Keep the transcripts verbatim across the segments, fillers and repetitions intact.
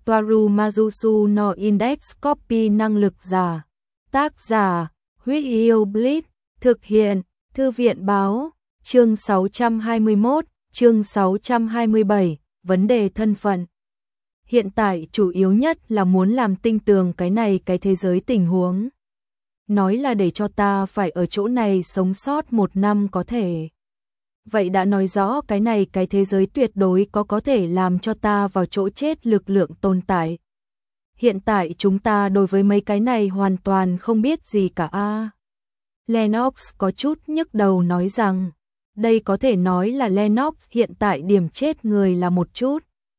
Toaru Majusu no Index Copy năng lực giả. Tác giả, Huyết Yêu Blitz, thực hiện, Thư viện báo, chương sáu trăm hai mươi mốt, chương sáu trăm hai mươi bảy, vấn đề thân phận. Hiện tại chủ yếu nhất là muốn làm tinh tường cái này cái thế giới tình huống. Nói là để cho ta phải ở chỗ này sống sót một năm có thể. Vậy đã nói rõ cái này cái thế giới tuyệt đối có có thể làm cho ta vào chỗ chết lực lượng tồn tại. Hiện tại chúng ta đối với mấy cái này hoàn toàn không biết gì cả a. Lennox có chút nhức đầu nói rằng, đây có thể nói là Lennox hiện tại điểm chết người là một chút.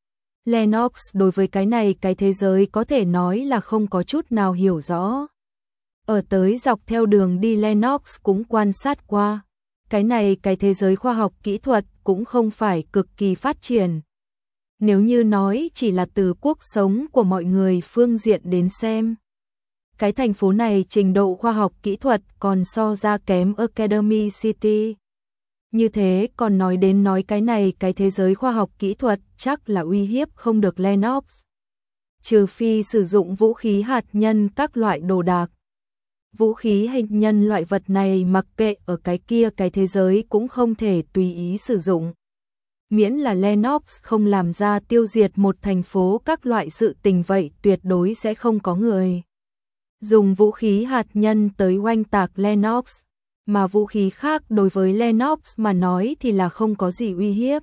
Lennox đối với cái này cái thế giới có thể nói là không có chút nào hiểu rõ. Ở tới dọc theo đường đi Lennox cũng quan sát qua. Cái này cái thế giới khoa học kỹ thuật cũng không phải cực kỳ phát triển. Nếu như nói chỉ là từ cuộc sống của mọi người phương diện đến xem. Cái thành phố này trình độ khoa học kỹ thuật còn so ra kém Academy City. Như thế còn nói đến nói cái này cái thế giới khoa học kỹ thuật chắc là uy hiếp không được Lennox. Trừ phi sử dụng vũ khí hạt nhân các loại đồ đạc. Vũ khí hình nhân loại vật này mặc kệ ở cái kia cái thế giới cũng không thể tùy ý sử dụng. Miễn là Lennox không làm ra tiêu diệt một thành phố các loại sự tình vậy tuyệt đối sẽ không có người dùng vũ khí hạt nhân tới oanh tạc Lennox, mà vũ khí khác đối với Lennox mà nói thì là không có gì uy hiếp.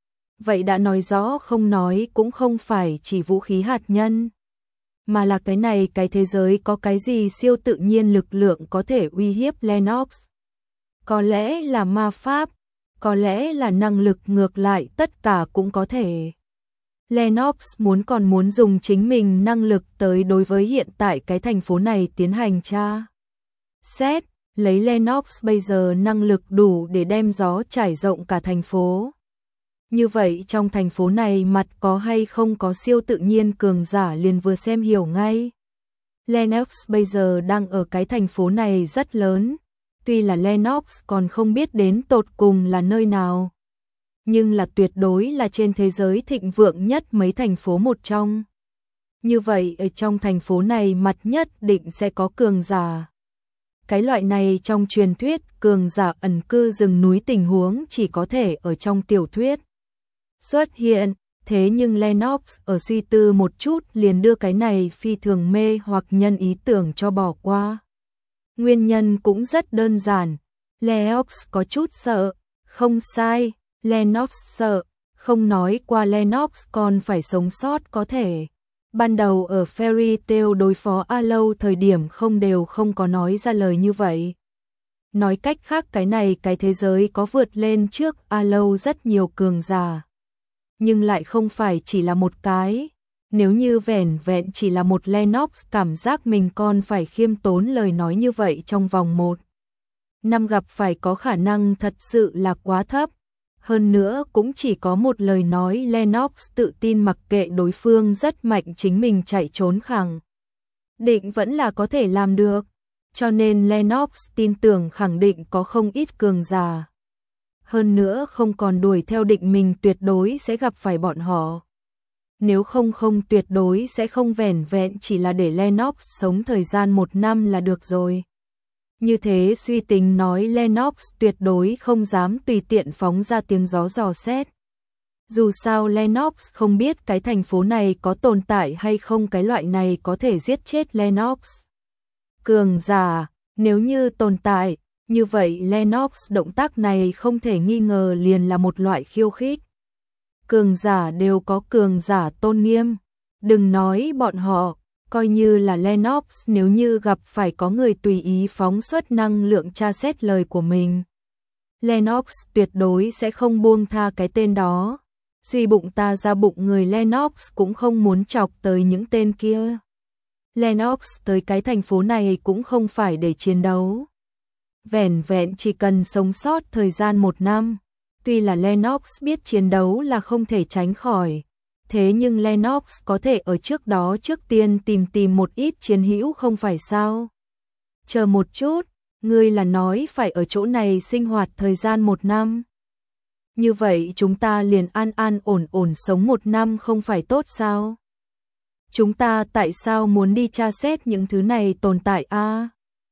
Vậy đã nói rõ không nói cũng không phải chỉ vũ khí hạt nhân, mà là cái này cái thế giới có cái gì siêu tự nhiên lực lượng có thể uy hiếp Lennox. Có lẽ là ma pháp, có lẽ là năng lực ngược lại tất cả cũng có thể. Lennox muốn còn muốn dùng chính mình năng lực tới đối với hiện tại cái thành phố này tiến hành tra xét, lấy Lennox bây giờ năng lực đủ để đem gió trải rộng cả thành phố. Như vậy trong thành phố này mặt có hay không có siêu tự nhiên cường giả liền vừa xem hiểu ngay. Lennox bây giờ đang ở cái thành phố này rất lớn, tuy là Lennox còn không biết đến tột cùng là nơi nào, nhưng là tuyệt đối là trên thế giới thịnh vượng nhất mấy thành phố một trong. Như vậy ở trong thành phố này mặt nhất định sẽ có cường giả. Cái loại này trong truyền thuyết cường giả ẩn cư rừng núi tình huống chỉ có thể ở trong tiểu thuyết xuất hiện, thế nhưng Lennox ở suy tư một chút liền đưa cái này phi thường mê hoặc nhân ý tưởng cho bỏ qua. Nguyên nhân cũng rất đơn giản, Lennox có chút sợ, không sai, Lennox sợ, không nói qua Lennox còn phải sống sót có thể. Ban đầu ở Fairy Tail đối phó Aloy thời điểm không đều không có nói ra lời như vậy. Nói cách khác cái này cái thế giới có vượt lên trước Aloy rất nhiều cường giả. Nhưng lại không phải chỉ là một cái. Nếu như vẻn vẹn chỉ là một Lennox cảm giác mình còn phải khiêm tốn lời nói như vậy trong vòng một năm gặp phải có khả năng thật sự là quá thấp. Hơn nữa cũng chỉ có một lời nói Lennox tự tin mặc kệ đối phương rất mạnh chính mình chạy trốn khẳng định vẫn là có thể làm được. Cho nên Lennox tin tưởng khẳng định có không ít cường giả. Hơn nữa không còn đuổi theo định mình tuyệt đối sẽ gặp phải bọn họ. Nếu không không tuyệt đối sẽ không vẻn vẹn chỉ là để Lennox sống thời gian một năm là được rồi. Như thế suy tính nói Lennox tuyệt đối không dám tùy tiện phóng ra tiếng gió dò xét. Dù sao Lennox không biết cái thành phố này có tồn tại hay không cái loại này có thể giết chết Lennox. Cường giả, nếu như tồn tại, như vậy Lennox động tác này không thể nghi ngờ liền là một loại khiêu khích. Cường giả đều có cường giả tôn nghiêm, đừng nói bọn họ. Coi như là Lennox nếu như gặp phải có người tùy ý phóng xuất năng lượng tra xét lời của mình. Lennox tuyệt đối sẽ không buông tha cái tên đó. Suy bụng ta ra bụng người Lennox cũng không muốn chọc tới những tên kia. Lennox tới cái thành phố này cũng không phải để chiến đấu. Vẻn vẹn chỉ cần sống sót thời gian một năm. Tuy là Lennox biết chiến đấu là không thể tránh khỏi. Thế nhưng Lennox có thể ở trước đó trước tiên tìm tìm một ít chiến hữu không phải sao? Chờ một chút, ngươi là nói phải ở chỗ này sinh hoạt thời gian một năm. Như vậy chúng ta liền an an ổn ổn sống một năm không phải tốt sao? Chúng ta tại sao muốn đi tra xét những thứ này tồn tại a? À?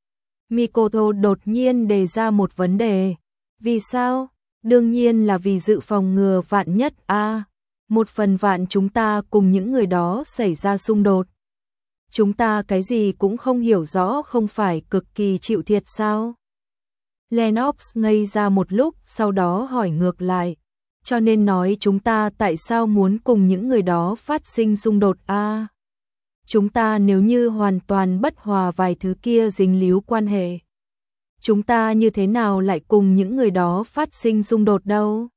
Mikoto đột nhiên đề ra một vấn đề. Vì sao? Đương nhiên là vì dự phòng ngừa vạn nhất a. À? Một phần vạn chúng ta cùng những người đó xảy ra xung đột. Chúng ta cái gì cũng không hiểu rõ, không phải cực kỳ chịu thiệt sao? Lennox ngây ra một lúc, sau đó hỏi ngược lại. Cho nên nói chúng ta tại sao muốn cùng những người đó phát sinh xung đột a? À? Chúng ta nếu như hoàn toàn bất hòa vài thứ kia dính líu quan hệ. Chúng ta như thế nào lại cùng những người đó phát sinh xung đột đâu?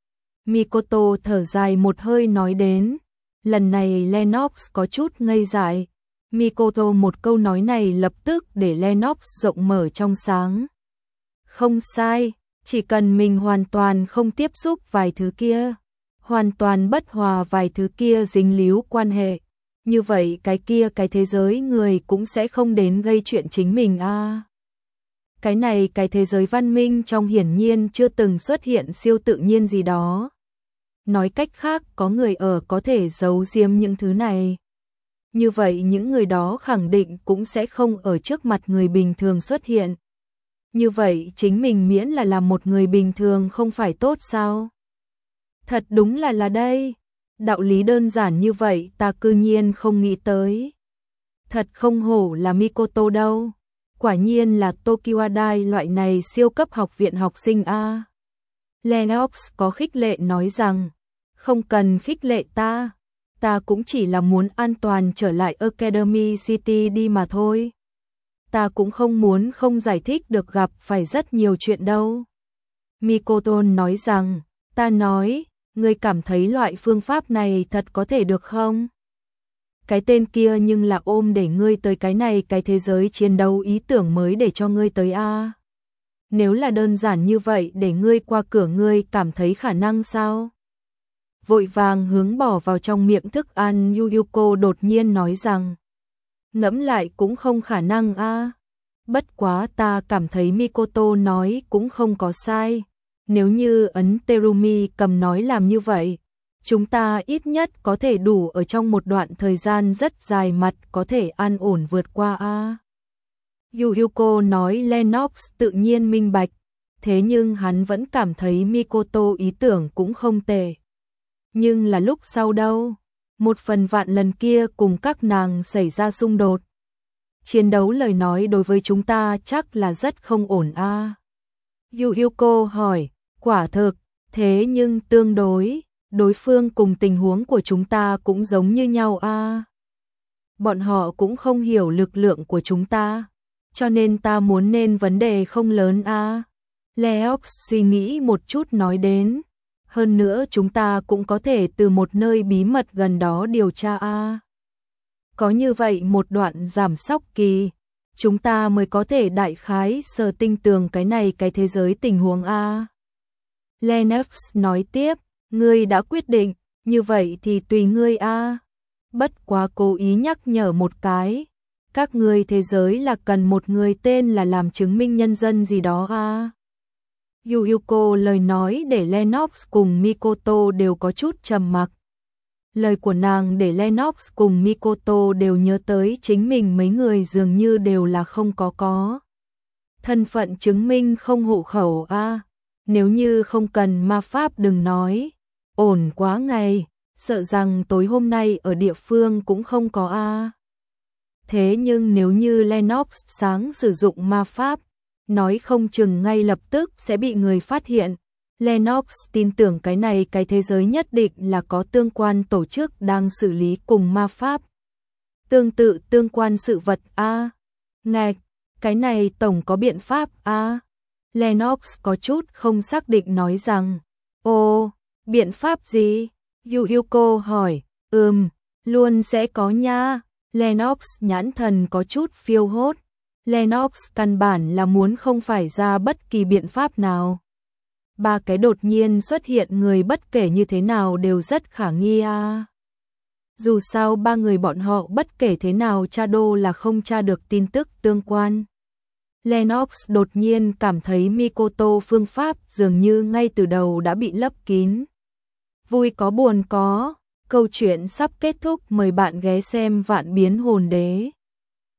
Mikoto thở dài một hơi nói đến. Lần này Lennox có chút ngây dại. Mikoto một câu nói này lập tức để Lennox rộng mở trong sáng. Không sai, chỉ cần mình hoàn toàn không tiếp xúc vài thứ kia, hoàn toàn bất hòa vài thứ kia dính líu quan hệ, như vậy cái kia cái thế giới người cũng sẽ không đến gây chuyện chính mình a. À. Cái này cái thế giới văn minh trong hiển nhiên chưa từng xuất hiện siêu tự nhiên gì đó. Nói cách khác, có người ở có thể giấu giếm những thứ này. Như vậy những người đó khẳng định cũng sẽ không ở trước mặt người bình thường xuất hiện. Như vậy chính mình miễn là làm một người bình thường không phải tốt sao? Thật đúng là là đây. Đạo lý đơn giản như vậy ta cư nhiên không nghĩ tới. Thật không hổ là Mikoto đâu. Quả nhiên là Tokiwadai loại này siêu cấp học viện học sinh a. Lennox có khích lệ nói rằng, không cần khích lệ ta. Ta cũng chỉ là muốn an toàn trở lại Academy City đi mà thôi. Ta cũng không muốn không giải thích được gặp phải rất nhiều chuyện đâu. Mikoto nói rằng, ta nói, ngươi cảm thấy loại phương pháp này thật có thể được không? Cái tên kia nhưng là ôm để ngươi tới cái này cái thế giới chiến đấu ý tưởng mới để cho ngươi tới a. Nếu là đơn giản như vậy để ngươi qua cửa ngươi cảm thấy khả năng sao? Vội vàng hướng bỏ vào trong miệng thức ăn Yuyuko đột nhiên nói rằng, ngẫm lại cũng không khả năng a. Bất quá ta cảm thấy Mikoto nói cũng không có sai. Nếu như ấn Terumi cầm nói làm như vậy, chúng ta ít nhất có thể đủ ở trong một đoạn thời gian rất dài mặt có thể an ổn vượt qua a. Yuyuko nói Lennox tự nhiên minh bạch, thế nhưng hắn vẫn cảm thấy Mikoto ý tưởng cũng không tệ. Nhưng là lúc sau đâu, một phần vạn lần kia cùng các nàng xảy ra xung đột. Chiến đấu lời nói đối với chúng ta chắc là rất không ổn a. À. Yuyuko hỏi, quả thực, thế nhưng tương đối, đối phương cùng tình huống của chúng ta cũng giống như nhau a. À. Bọn họ cũng không hiểu lực lượng của chúng ta, cho nên ta muốn nên vấn đề không lớn a. À. Leox suy nghĩ một chút nói đến, hơn nữa chúng ta cũng có thể từ một nơi bí mật gần đó điều tra a. À. Có như vậy một đoạn giảm sóc kỳ, chúng ta mới có thể đại khái sờ tinh tường cái này cái thế giới tình huống a. Lennox nói tiếp, ngươi đã quyết định, như vậy thì tùy ngươi a. Bất quá cố ý nhắc nhở một cái, các ngươi thế giới là cần một người tên là làm chứng minh nhân dân gì đó a. Yuyuko lời nói để Lennox cùng Mikoto đều có chút trầm mặc. Lời của nàng để Lennox cùng Mikoto đều nhớ tới chính mình mấy người dường như đều là không có có. Thân phận chứng minh không hộ khẩu a. À, nếu như không cần ma pháp đừng nói. Ổn quá ngày, sợ rằng tối hôm nay ở địa phương cũng không có a. À. Thế nhưng nếu như Lennox sáng sử dụng ma pháp, nói không chừng ngay lập tức sẽ bị người phát hiện. Lennox tin tưởng cái này cái thế giới nhất định là có tương quan tổ chức đang xử lý cùng ma pháp. Tương tự tương quan sự vật a. À. Ngạch, cái này tổng có biện pháp a. À. Lennox có chút không xác định nói rằng, ồ, biện pháp gì? Yuyuko hỏi, ừm, luôn sẽ có nha. Lennox nhãn thần có chút phiêu hốt. Lennox căn bản là muốn không phải ra bất kỳ biện pháp nào. Ba cái đột nhiên xuất hiện người bất kể như thế nào đều rất khả nghi a. À. Dù sao ba người bọn họ bất kể thế nào tra đô là không tra được tin tức tương quan. Lennox đột nhiên cảm thấy Mikoto phương pháp dường như ngay từ đầu đã bị lấp kín. Vui có buồn có, Câu chuyện sắp kết thúc, mời bạn ghé xem Vạn Biến Hồn Đế.